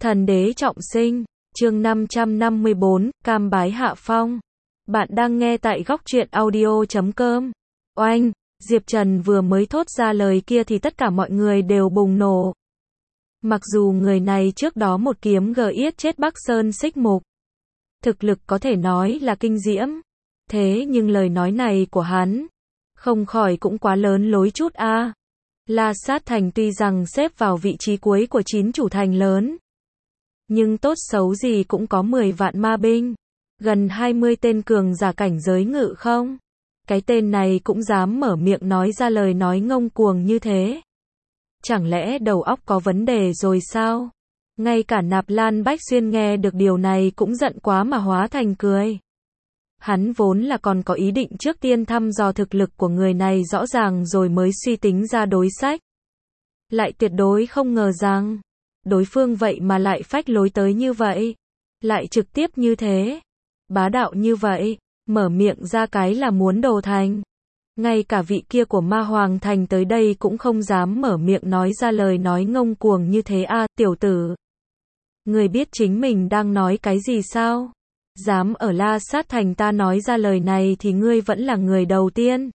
Thần đế trọng sinh, chương 554, cam bái hạ phong. Bạn đang nghe tại góc truyện audio.com. Oanh, Diệp Trần vừa mới thốt ra lời kia thì tất cả mọi người đều bùng nổ. Mặc dù người này trước đó một kiếm giết chết Bắc Sơn Xích Mục, thực lực có thể nói là kinh diễm. Thế nhưng lời nói này của hắn, không khỏi cũng quá lớn lối chút a. La Sát Thành tuy rằng xếp vào vị trí cuối của 9 chủ thành lớn, nhưng tốt xấu gì cũng có 10 vạn ma binh, gần 20 tên cường giả cảnh giới ngự không. Cái tên này cũng dám mở miệng nói ra lời nói ngông cuồng như thế. Chẳng lẽ đầu óc có vấn đề rồi sao? Ngay cả Nạp Lan Bách Xuyên nghe được điều này cũng giận quá mà hóa thành cười. Hắn vốn là còn có ý định trước tiên thăm dò thực lực của người này rõ ràng rồi mới suy tính ra đối sách. Lại tuyệt đối không ngờ rằng, đối phương vậy mà lại phách lối tới như vậy. Lại trực tiếp như thế. Bá đạo như vậy, mở miệng ra cái là muốn đồ thành. Ngay cả vị kia của Ma Hoàng Thành tới đây cũng không dám mở miệng nói ra lời nói ngông cuồng như thế a, tiểu tử. Người biết chính mình đang nói cái gì sao? Dám ở La Sát Thành ta nói ra lời này thì ngươi vẫn là người đầu tiên.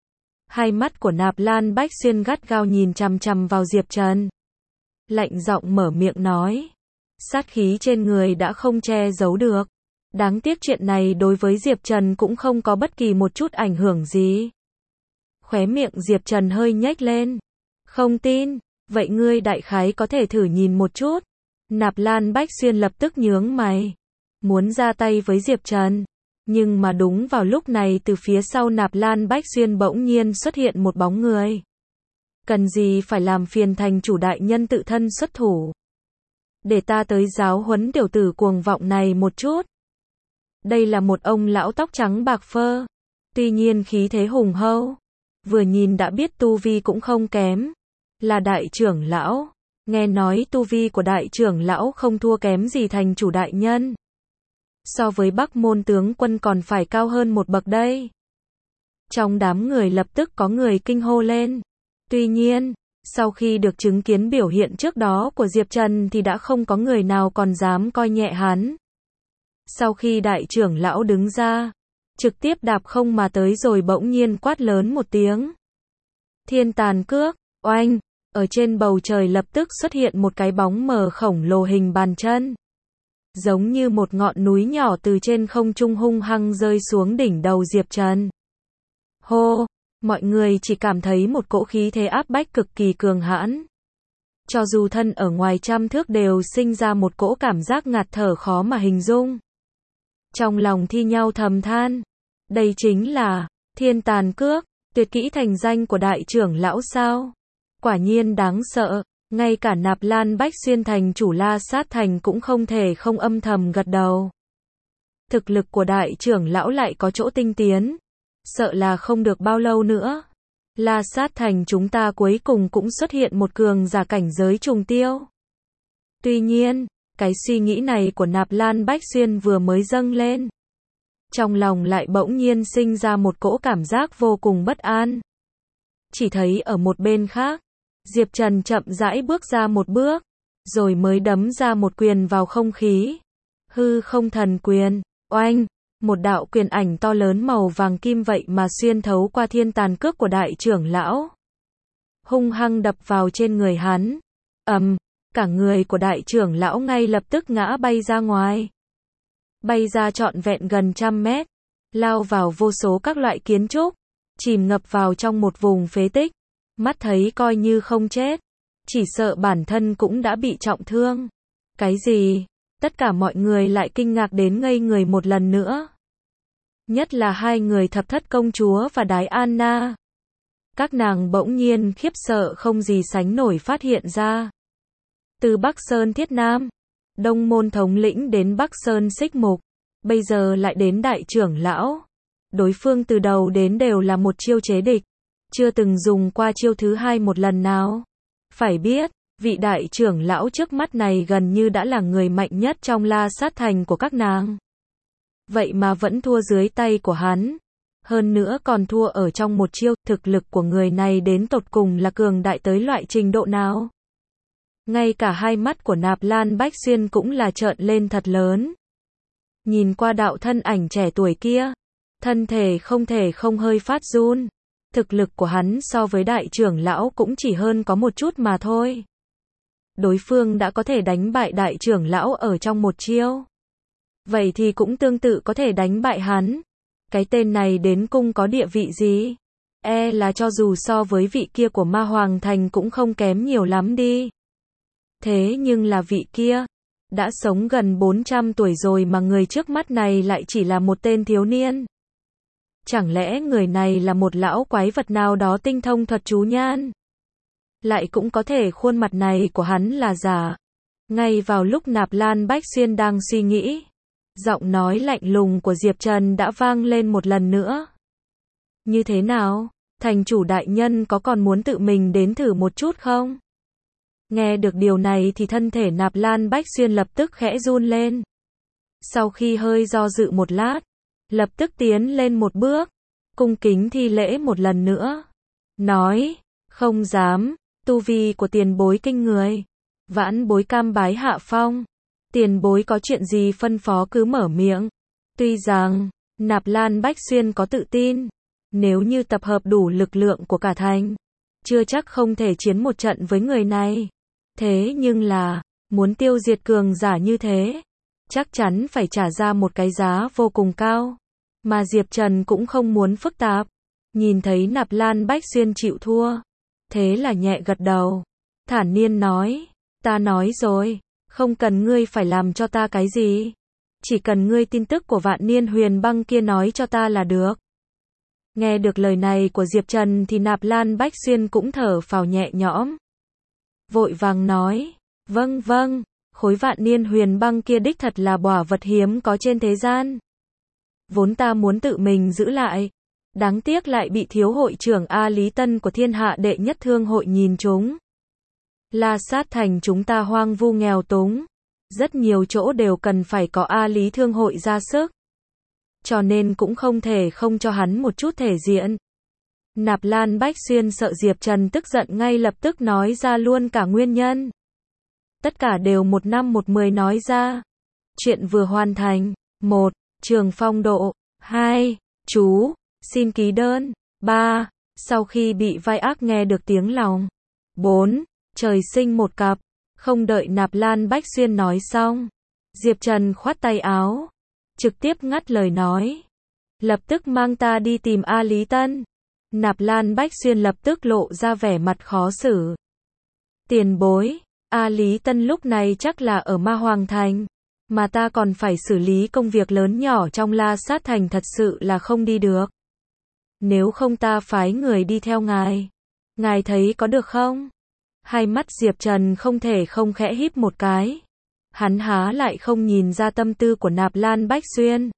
Hai mắt của Nạp Lan Bách Xuyên gắt gao nhìn chằm chằm vào Diệp Trần. Lạnh giọng mở miệng nói. Sát khí trên người đã không che giấu được. Đáng tiếc chuyện này đối với Diệp Trần cũng không có bất kỳ một chút ảnh hưởng gì. Khóe miệng Diệp Trần hơi nhếch lên. Không tin, vậy ngươi đại khái có thể thử nhìn một chút. Nạp Lan Bách Xuyên lập tức nhướng mày. Muốn ra tay với Diệp Trần. Nhưng mà đúng vào lúc này từ phía sau Nạp Lan Bách Xuyên bỗng nhiên xuất hiện một bóng người. Cần gì phải làm phiền thành chủ đại nhân tự thân xuất thủ. Để ta tới giáo huấn tiểu tử cuồng vọng này một chút. Đây là một ông lão tóc trắng bạc phơ. Tuy nhiên khí thế hùng hậu. Vừa nhìn đã biết tu vi cũng không kém. Là đại trưởng lão. Nghe nói tu vi của đại trưởng lão không thua kém gì thành chủ đại nhân. So với Bắc Môn tướng quân còn phải cao hơn một bậc đây. Trong đám người lập tức có người kinh hô lên. Tuy nhiên, sau khi được chứng kiến biểu hiện trước đó của Diệp Trần thì đã không có người nào còn dám coi nhẹ hắn. Sau khi đại trưởng lão đứng ra, trực tiếp đạp không mà tới rồi bỗng nhiên quát lớn một tiếng. Thiên tàn cước, oanh, ở trên bầu trời lập tức xuất hiện một cái bóng mờ khổng lồ hình bàn chân. Giống như một ngọn núi nhỏ từ trên không trung hung hăng rơi xuống đỉnh đầu Diệp Trần. Hô, mọi người chỉ cảm thấy một cỗ khí thế áp bách cực kỳ cường hãn. Cho dù thân ở ngoài trăm thước đều sinh ra một cỗ cảm giác ngạt thở khó mà hình dung. Trong lòng thi nhau thầm than, đây chính là thiên tàn cước, tuyệt kỹ thành danh của đại trưởng lão sao? Quả nhiên đáng sợ. Ngay cả Nạp Lan Bách Xuyên thành chủ La Sát Thành cũng không thể không âm thầm gật đầu. Thực lực của đại trưởng lão lại có chỗ tinh tiến. Sợ là không được bao lâu nữa. La Sát Thành chúng ta cuối cùng cũng xuất hiện một cường giả cảnh giới trùng tiêu. Tuy nhiên, cái suy nghĩ này của Nạp Lan Bách Xuyên vừa mới dâng lên. Trong lòng lại bỗng nhiên sinh ra một cỗ cảm giác vô cùng bất an. Chỉ thấy ở một bên khác, Diệp Trần chậm rãi bước ra một bước, rồi mới đấm ra một quyền vào không khí. Hư không thần quyền, oanh, một đạo quyền ảnh to lớn màu vàng kim vậy mà xuyên thấu qua thiên tàn cước của đại trưởng lão. Hung hăng đập vào trên người hắn. Cả người của đại trưởng lão ngay lập tức ngã bay ra ngoài. Bay ra trọn vẹn gần 100 mét, lao vào vô số các loại kiến trúc, chìm ngập vào trong một vùng phế tích. Mắt thấy coi như không chết, chỉ sợ bản thân cũng đã bị trọng thương. Cái gì? Tất cả mọi người lại kinh ngạc đến ngây người một lần nữa. Nhất là hai người Thập Thất công chúa và Đái Anna. Các nàng bỗng nhiên khiếp sợ không gì sánh nổi phát hiện ra. Từ Bắc Sơn Thiết Nam, Đông Môn thống lĩnh đến Bắc Sơn Xích Mục, bây giờ lại đến đại trưởng lão. Đối phương từ đầu đến đều là một chiêu chế địch. Chưa từng dùng qua chiêu thứ hai một lần nào. Phải biết, vị đại trưởng lão trước mắt này gần như đã là người mạnh nhất trong La Sát Thành của các nàng. Vậy mà vẫn thua dưới tay của hắn. Hơn nữa còn thua ở trong một chiêu, thực lực của người này đến tột cùng là cường đại tới loại trình độ nào. Ngay cả hai mắt của Nạp Lan Bách Xuyên cũng là trợn lên thật lớn. Nhìn qua đạo thân ảnh trẻ tuổi kia, thân thể không thể không hơi phát run. Thực lực của hắn so với đại trưởng lão cũng chỉ hơn có một chút mà thôi. Đối phương đã có thể đánh bại đại trưởng lão ở trong một chiêu. Vậy thì cũng tương tự có thể đánh bại hắn. Cái tên này đến cùng có địa vị gì? Là cho dù so với vị kia của Ma Hoàng Thành cũng không kém nhiều lắm đi. Thế nhưng là vị kia, đã sống gần 400 tuổi rồi mà người trước mắt này lại chỉ là một tên thiếu niên. Chẳng lẽ người này là một lão quái vật nào đó tinh thông thuật chú nhan? Lại cũng có thể khuôn mặt này của hắn là giả. Ngay vào lúc Nạp Lan Bách Xuyên đang suy nghĩ, giọng nói lạnh lùng của Diệp Trần đã vang lên một lần nữa. Như thế nào? Thành chủ đại nhân có còn muốn tự mình đến thử một chút không? Nghe được điều này thì thân thể Nạp Lan Bách Xuyên lập tức khẽ run lên. Sau khi hơi do dự một lát, lập tức tiến lên một bước, cung kính thi lễ một lần nữa. Nói, không dám, tu vi của tiền bối kinh người. Vãn bối cam bái hạ phong. Tiền bối có chuyện gì phân phó cứ mở miệng. Tuy rằng, Nạp Lan Bách Xuyên có tự tin, nếu như tập hợp đủ lực lượng của cả thành, chưa chắc không thể chiến một trận với người này. Thế nhưng là, muốn tiêu diệt cường giả như thế, chắc chắn phải trả ra một cái giá vô cùng cao. Mà Diệp Trần cũng không muốn phức tạp. Nhìn thấy Nạp Lan Bách Xuyên chịu thua, thế là nhẹ gật đầu, thản nhiên nói, ta nói rồi, không cần ngươi phải làm cho ta cái gì. Chỉ cần ngươi tin tức của Vạn Niên Huyền Băng kia nói cho ta là được. Nghe được lời này của Diệp Trần thì Nạp Lan Bách Xuyên cũng thở phào nhẹ nhõm. Vội vàng nói, vâng vâng, khối Vạn Niên Huyền Băng kia đích thật là báu vật hiếm có trên thế gian. Vốn ta muốn tự mình giữ lại, đáng tiếc lại bị thiếu hội trưởng A Lý Tân của Thiên Hạ Đệ Nhất Thương hội nhìn trúng. La Sát Thành chúng ta hoang vu nghèo túng, rất nhiều chỗ đều cần phải có A Lý Thương hội ra sức. Cho nên cũng không thể không cho hắn một chút thể diện. Nạp Lan Bách Xuyên sợ Diệp Trần tức giận ngay lập tức nói ra luôn cả nguyên nhân. Tất cả đều một năm một mười nói ra. Chuyện vừa hoàn thành. 1. Trường phong độ. 2. Chú. Xin ký đơn. 3. Sau khi bị vai ác nghe được tiếng lòng. 4. Trời sinh một cặp. Không đợi Nạp Lan Bách Xuyên nói xong, Diệp Trần khoát tay áo, trực tiếp ngắt lời nói. Lập tức mang ta đi tìm A Lý Tân. Nạp Lan Bách Xuyên lập tức lộ ra vẻ mặt khó xử. Tiền bối, A Lý Tân lúc này chắc là ở Ma Hoàng Thành, mà ta còn phải xử lý công việc lớn nhỏ trong La Sát Thành, thật sự là không đi được. Nếu không ta phái người đi theo ngài. Ngài thấy có được không? Hai mắt Diệp Trần không thể không khẽ híp một cái. Hắn há lại không nhìn ra tâm tư của Nạp Lan Bách Xuyên.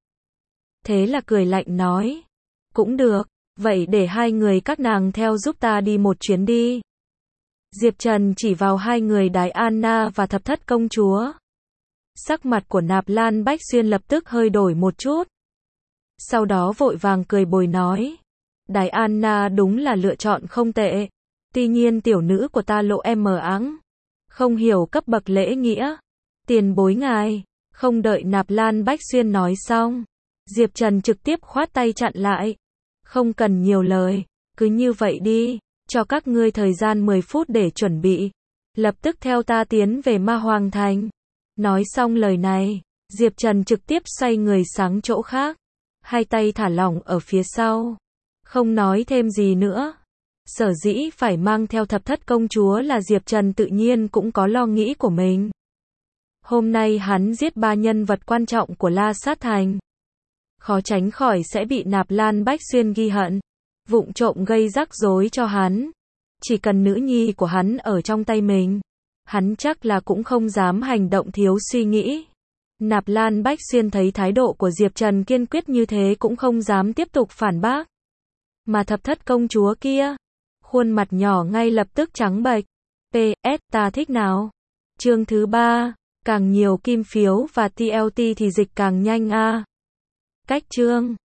Thế là cười lạnh nói. Cũng được, vậy để hai người các nàng theo giúp ta đi một chuyến đi. Diệp Trần chỉ vào hai người Đái Anna và Thập Thất công chúa. Sắc mặt của Nạp Lan Bách Xuyên lập tức hơi đổi một chút. Sau đó vội vàng cười bồi nói. Đái Anna đúng là lựa chọn không tệ. Tuy nhiên tiểu nữ của ta lộ mờ áng, không hiểu cấp bậc lễ nghĩa. Tiền bối ngài. Không đợi Nạp Lan Bách Xuyên nói xong, Diệp Trần trực tiếp khoát tay chặn lại. Không cần nhiều lời, cứ như vậy đi, cho các ngươi thời gian 10 phút để chuẩn bị. Lập tức theo ta tiến về Ma Hoàng Thành. Nói xong lời này, Diệp Trần trực tiếp xoay người sang chỗ khác. Hai tay thả lỏng ở phía sau. Không nói thêm gì nữa. Sở dĩ phải mang theo Thập Thất công chúa là Diệp Trần tự nhiên cũng có lo nghĩ của mình. Hôm nay hắn giết 3 nhân vật quan trọng của La Sát Thành. Khó tránh khỏi sẽ bị Nạp Lan Bách Xuyên ghi hận, vụng trộm gây rắc rối cho hắn. Chỉ cần nữ nhi của hắn ở trong tay mình, hắn chắc là cũng không dám hành động thiếu suy nghĩ. Nạp Lan Bách Xuyên thấy thái độ của Diệp Trần kiên quyết như thế cũng không dám tiếp tục phản bác. Mà Thập Thất công chúa kia, khuôn mặt nhỏ ngay lập tức trắng bệch. PS, ta thích nào? Chương thứ 3, càng nhiều kim phiếu và TLT thì dịch càng nhanh a. Cách chương